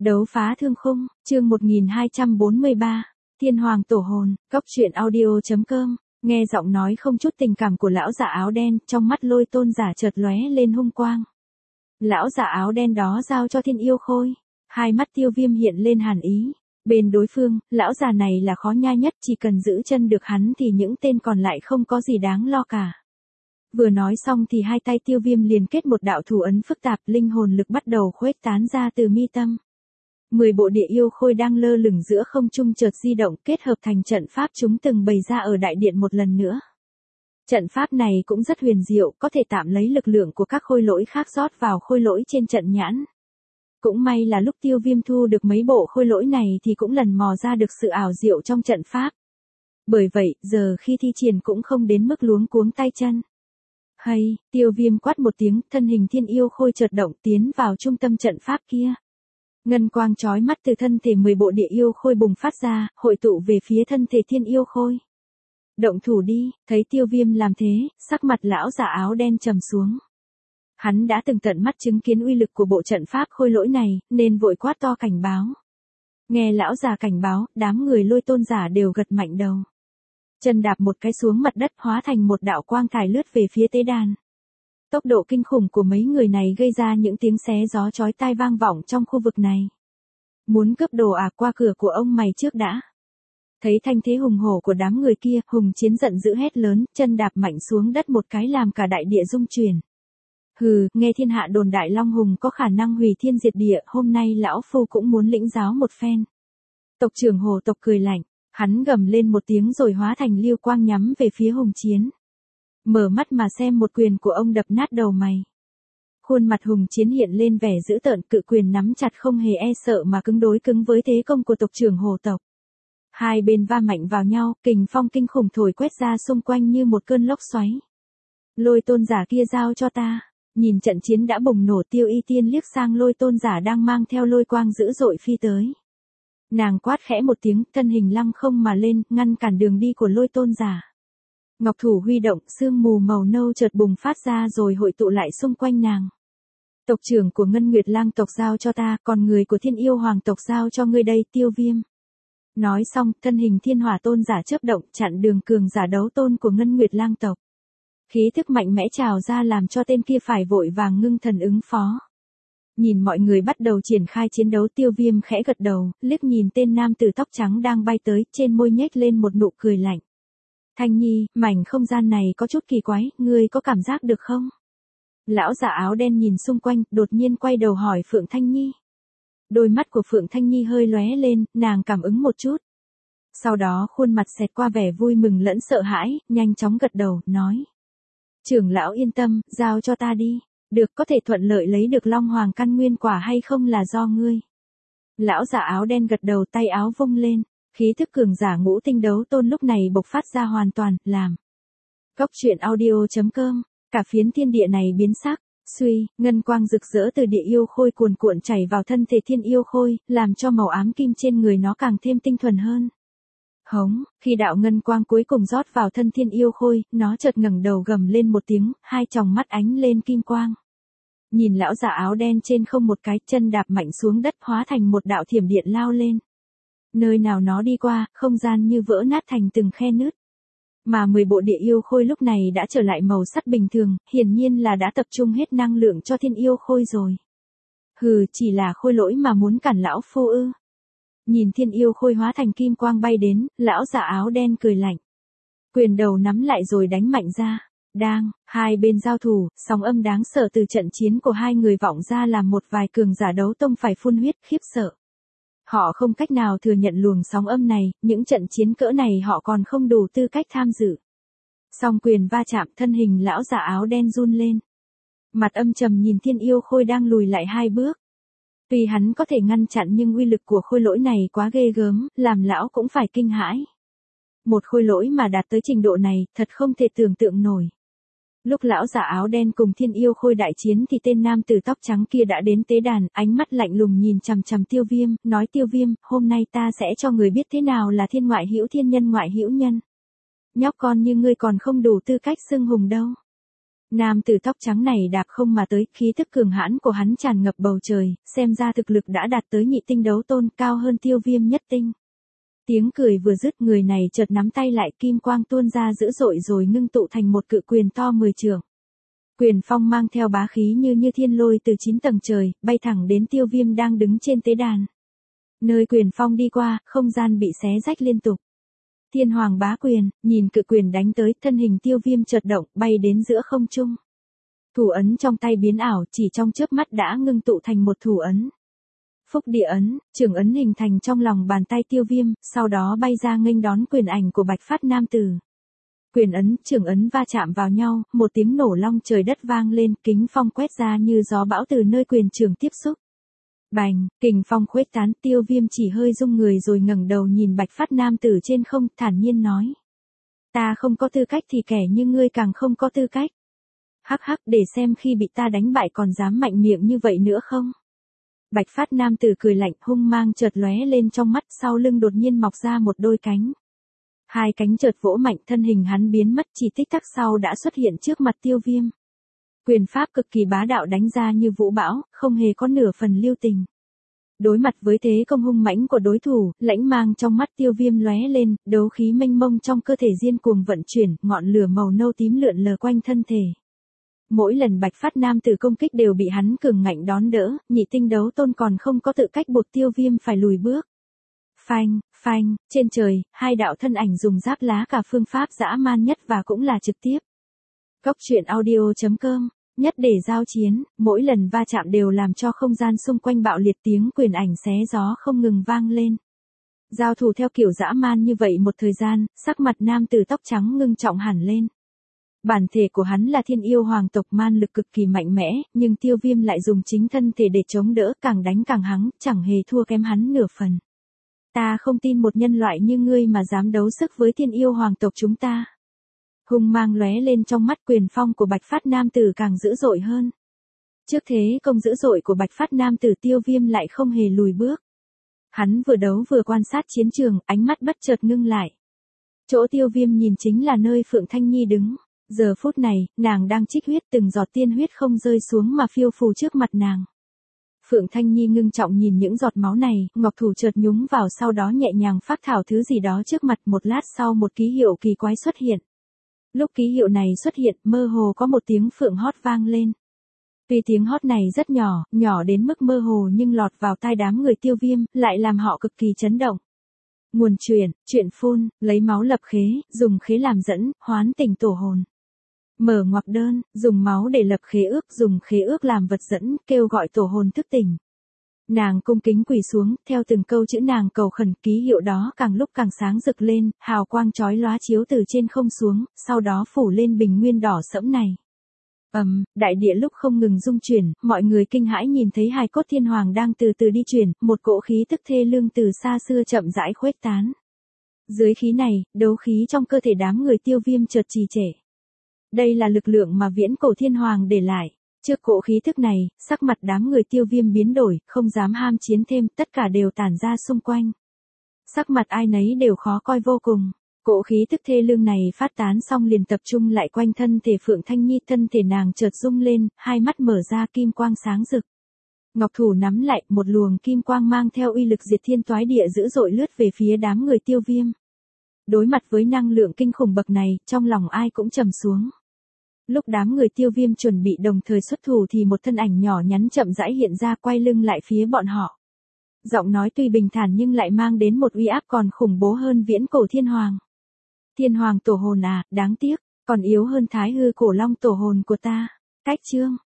Đấu phá thương khung, chương 1243, Thiên Hoàng Tổ Hồn, Cốc truyện audio.com, nghe giọng nói không chút tình cảm của lão giả áo đen, trong mắt Lôi Tôn giả chợt lóe lên hung quang. Lão giả áo đen đó giao cho Thiên Yêu Khôi, hai mắt Tiêu Viêm hiện lên hàn ý. Bên đối phương, lão già này là khó nhai nhất, chỉ cần giữ chân được hắn thì những tên còn lại không có gì đáng lo cả. Vừa nói xong thì hai tay Tiêu Viêm liền kết một đạo thủ ấn phức tạp, linh hồn lực bắt đầu khuếch tán ra từ mi tâm. 10 bộ địa yêu khôi đang lơ lửng giữa không trung chợt di động, kết hợp thành trận pháp chúng từng bày ra ở đại điện một lần nữa. Trận pháp này cũng rất huyền diệu, có thể tạm lấy lực lượng của các khôi lỗi khác rót vào khôi lỗi trên trận nhãn. Cũng may là lúc Tiêu Viêm thu được mấy bộ khôi lỗi này thì cũng lần mò ra được sự ảo diệu trong trận pháp. Bởi vậy, giờ khi thi triển cũng không đến mức luống cuống tay chân. Hay, Tiêu Viêm quát một tiếng, thân hình Thiên Yêu Khôi chợt động tiến vào trung tâm trận pháp kia. Ngân quang chói mắt từ thân thể 10 bộ địa yêu khôi bùng phát ra, hội tụ về phía thân thể Thiên Yêu Khôi. Động thủ đi, thấy Tiêu Viêm làm thế, sắc mặt lão giả áo đen trầm xuống. Hắn đã từng tận mắt chứng kiến uy lực của bộ trận pháp khôi lỗi này, nên vội quát to cảnh báo. Nghe lão già cảnh báo, đám người Lôi Tôn giả đều gật mạnh đầu. Chân đạp một cái xuống mặt đất hóa thành một đạo quang thải lướt về phía tế đàn. Tốc độ kinh khủng của mấy người này gây ra những tiếng xé gió chói tai vang vọng trong khu vực này. Muốn cướp đồ à, qua cửa của ông mày trước đã. Thấy thanh thế hùng hổ của đám người kia, Hùng Chiến giận dữ hét lớn, chân đạp mạnh xuống đất một cái làm cả đại địa rung chuyển. Hừ, nghe thiên hạ đồn đại Long Hùng có khả năng hủy thiên diệt địa, hôm nay lão phu cũng muốn lĩnh giáo một phen. Tộc trưởng Hồ tộc cười lạnh, hắn gầm lên một tiếng rồi hóa thành lưu quang nhắm về phía Hùng Chiến. Mở mắt mà xem một quyền của ông đập nát đầu mày. Khuôn mặt Hùng Chiến hiện lên vẻ dữ tợn, cự quyền nắm chặt không hề e sợ mà cứng đối cứng với thế công của tộc trưởng Hồ tộc. Hai bên va mạnh vào nhau, kình phong kinh khủng thổi quét ra xung quanh như một cơn lốc xoáy. Lôi Tôn giả kia giao cho ta. Nhìn trận chiến đã bùng nổ, Tiêu Y Tiên liếc sang Lôi Tôn giả đang mang theo lôi quang dữ dội phi tới. Nàng quát khẽ một tiếng, thân hình lăng không mà lên, ngăn cản đường đi của Lôi Tôn giả. Ngọc thủ huy động, sương mù màu nâu chợt bùng phát ra rồi hội tụ lại xung quanh nàng. Tộc trưởng của Ngân Nguyệt Lang tộc giao cho ta, còn người của Thiên Yêu Hoàng tộc giao cho ngươi đây, Tiêu Viêm. Nói xong, thân hình Thiên Hỏa Tôn giả chớp động, chặn đường cường giả đấu tôn của Ngân Nguyệt Lang tộc. Khí thức mạnh mẽ trào ra làm cho tên kia phải vội vàng ngưng thần ứng phó. Nhìn mọi người bắt đầu triển khai chiến đấu, Tiêu Viêm khẽ gật đầu, liếc nhìn tên nam tử tóc trắng đang bay tới, trên môi nhếch lên một nụ cười lạnh. Thanh Nhi, mảnh không gian này có chút kỳ quái, ngươi có cảm giác được không? Lão giả áo đen nhìn xung quanh, đột nhiên quay đầu hỏi Phượng Thanh Nhi. Đôi mắt của Phượng Thanh Nhi hơi lóe lên, nàng cảm ứng một chút. Sau đó khuôn mặt xẹt qua vẻ vui mừng lẫn sợ hãi, nhanh chóng gật đầu, nói. Trưởng lão yên tâm, giao cho ta đi. Được, có thể thuận lợi lấy được Long Hoàng căn nguyên quả hay không là do ngươi. Lão giả áo đen gật đầu, tay áo vung lên. Khí thức cường giả ngũ tinh đấu tôn lúc này bộc phát ra hoàn toàn, làm. Cốc truyện audio.com, cả phiến thiên địa này biến sắc, suy, ngân quang rực rỡ từ địa yêu khôi cuồn cuộn chảy vào thân thể Thiên Yêu Khôi, làm cho màu ám kim trên người nó càng thêm tinh thuần hơn. Hống, khi đạo ngân quang cuối cùng rót vào thân Thiên Yêu Khôi, nó chợt ngẩng đầu gầm lên một tiếng, hai tròng mắt ánh lên kim quang. Nhìn lão giả áo đen trên không một cái, chân đạp mạnh xuống đất hóa thành một đạo thiểm điện lao lên. Nơi nào nó đi qua, không gian như vỡ nát thành từng khe nứt. Mà 10 bộ địa yêu khôi lúc này đã trở lại màu sắc bình thường, hiển nhiên là đã tập trung hết năng lượng cho Thiên Yêu Khôi rồi. Hừ, chỉ là khôi lỗi mà muốn cản lão phu ư? Nhìn Thiên Yêu Khôi hóa thành kim quang bay đến, lão giả áo đen cười lạnh. Quyền đầu nắm lại rồi đánh mạnh ra. Đang, hai bên giao thủ, sóng âm đáng sợ từ trận chiến của hai người vọng ra làm một vài cường giả đấu tông phải phun huyết khiếp sợ. Họ không cách nào thừa nhận luồng sóng âm này, những trận chiến cỡ này họ còn không đủ tư cách tham dự. Song quyền va chạm, thân hình lão giả áo đen run lên. Mặt âm trầm nhìn Thiên Yêu Khôi đang lùi lại hai bước. Tuy hắn có thể ngăn chặn nhưng uy lực của khôi lỗi này quá ghê gớm, làm lão cũng phải kinh hãi. Một khôi lỗi mà đạt tới trình độ này, thật không thể tưởng tượng nổi. Lúc lão giả áo đen cùng Thiên Yêu Khôi đại chiến thì tên nam tử tóc trắng kia đã đến tế đàn, ánh mắt lạnh lùng nhìn chằm chằm Tiêu Viêm, nói Tiêu Viêm, hôm nay ta sẽ cho người biết thế nào là thiên ngoại hữu thiên nhân ngoại hữu nhân. Nhóc con như ngươi còn không đủ tư cách xưng hùng đâu. Nam tử tóc trắng này đạp không mà tới, khí tức cường hãn của hắn tràn ngập bầu trời, xem ra thực lực đã đạt tới nhị tinh đấu tôn, cao hơn Tiêu Viêm nhất tinh. Tiếng cười vừa dứt, người này chợt nắm tay lại, kim quang tuôn ra dữ dội rồi ngưng tụ thành một cự quyền to 10 trượng. Quyền phong mang theo bá khí như thiên lôi từ 9 tầng trời, bay thẳng đến Tiêu Viêm đang đứng trên tế đàn. Nơi quyền phong đi qua, không gian bị xé rách liên tục. Thiên Hoàng bá quyền, nhìn cự quyền đánh tới, thân hình Tiêu Viêm chợt động, bay đến giữa không trung. Thủ ấn trong tay biến ảo, chỉ trong chớp mắt đã ngưng tụ thành một thủ ấn. Phúc địa ấn, trường ấn hình thành trong lòng bàn tay Tiêu Viêm, sau đó bay ra nghênh đón quyền ảnh của Bạch Phát nam tử. Quyền ấn, trường ấn va chạm vào nhau, một tiếng nổ long trời đất vang lên, kính phong quét ra như gió bão từ nơi quyền trường tiếp xúc. Bành, kình phong khuếch tán, Tiêu Viêm chỉ hơi rung người rồi ngẩng đầu nhìn Bạch Phát nam tử trên không, thản nhiên nói. Ta không có tư cách thì kẻ như ngươi càng không có tư cách. Hắc hắc, để xem khi bị ta đánh bại còn dám mạnh miệng như vậy nữa không? Bạch Phát nam tử cười lạnh, hung mang chợt lóe lên trong mắt, sau lưng đột nhiên mọc ra một đôi cánh. Hai cánh chợt vỗ mạnh, thân hình hắn biến mất, chỉ tích tắc sau đã xuất hiện trước mặt Tiêu Viêm. Quyền pháp cực kỳ bá đạo đánh ra như vũ bão, không hề có nửa phần lưu tình. Đối mặt với thế công hung mãnh của đối thủ, lãnh mang trong mắt Tiêu Viêm lóe lên, đấu khí mênh mông trong cơ thể điên cuồng vận chuyển, ngọn lửa màu nâu tím lượn lờ quanh thân thể. Mỗi lần Bạch Phát nam tử công kích đều bị hắn cường ngạnh đón đỡ, nhị tinh đấu tôn còn không có tự cách buộc Tiêu Viêm phải lùi bước. Phanh, phanh, trên trời, hai đạo thân ảnh dùng giáp lá cả phương pháp dã man nhất và cũng là trực tiếp. Cốc truyện audio.com, nhất để giao chiến, mỗi lần va chạm đều làm cho không gian xung quanh bạo liệt, tiếng quyền ảnh xé gió không ngừng vang lên. Giao thủ theo kiểu dã man như vậy một thời gian, sắc mặt nam tử tóc trắng ngưng trọng hẳn lên. Bản thể của hắn là thiên yêu hoàng tộc, man lực cực kỳ mạnh mẽ, nhưng Tiêu Viêm lại dùng chính thân thể để chống đỡ, càng đánh càng hăng, chẳng hề thua kém hắn nửa phần. Ta không tin một nhân loại như ngươi mà dám đấu sức với thiên yêu hoàng tộc chúng ta. Hung mang lóe lên trong mắt, quyền phong của Bạch Phát nam tử càng dữ dội hơn. Trước thế công dữ dội của Bạch Phát nam tử, Tiêu Viêm lại không hề lùi bước. Hắn vừa đấu vừa quan sát chiến trường, ánh mắt bất chợt ngưng lại. Chỗ Tiêu Viêm nhìn chính là nơi Phượng Thanh Nhi đứng. Giờ phút này, nàng đang trích huyết, từng giọt tiên huyết không rơi xuống mà phiêu phù trước mặt nàng. Phượng Thanh Nhi ngưng trọng nhìn những giọt máu này, ngọc thủ chợt nhúng vào, sau đó nhẹ nhàng phác thảo thứ gì đó trước mặt, một lát sau một ký hiệu kỳ quái xuất hiện. Lúc ký hiệu này xuất hiện, mơ hồ có một tiếng phượng hót vang lên. Tuy tiếng hót này rất nhỏ, nhỏ đến mức mơ hồ nhưng lọt vào tai đám người Tiêu Viêm, lại làm họ cực kỳ chấn động. Nguồn chuyện phun, lấy máu lập khế, dùng khế làm dẫn, hoán tình tổ hồn. Mở ngoặc đơn, dùng máu để lập khế ước, dùng khế ước làm vật dẫn, kêu gọi tổ hồn thức tỉnh. Nàng cung kính quỳ xuống, theo từng câu chữ nàng cầu khẩn, ký hiệu đó càng lúc càng sáng rực lên, hào quang chói lóa chiếu từ trên không xuống, sau đó phủ lên bình nguyên đỏ sẫm này. Đại địa lúc không ngừng rung chuyển, mọi người kinh hãi nhìn thấy hài cốt thiên hoàng đang từ từ đi chuyển, một cỗ khí tức thê lương từ xa xưa chậm rãi khuếch tán. Dưới khí này, đấu khí trong cơ thể đám người Tiêu Viêm chợt trì trệ. Đây là lực lượng mà viễn cổ thiên hoàng để lại. Trước cỗ khí thức này, sắc mặt đám người Tiêu Viêm biến đổi, không dám ham chiến thêm, tất cả đều tản ra xung quanh. Sắc mặt ai nấy đều khó coi vô cùng. Cỗ khí thức thê lương này phát tán xong liền tập trung lại quanh thân thể Phượng Thanh Nhi, thân thể nàng chợt rung lên, hai mắt mở ra, kim quang sáng rực. Ngọc thủ nắm lại, một luồng kim quang mang theo uy lực diệt thiên toái địa dữ dội lướt về phía đám người Tiêu Viêm. Đối mặt với năng lượng kinh khủng bậc này, trong lòng ai cũng trầm xuống. Lúc đám người Tiêu Viêm chuẩn bị đồng thời xuất thủ thì một thân ảnh nhỏ nhắn chậm rãi hiện ra, quay lưng lại phía bọn họ. Giọng nói tuy bình thản nhưng lại mang đến một uy áp còn khủng bố hơn viễn cổ thiên hoàng. Thiên hoàng tổ hồn à, đáng tiếc, còn yếu hơn thái hư cổ long tổ hồn của ta. Cách chương.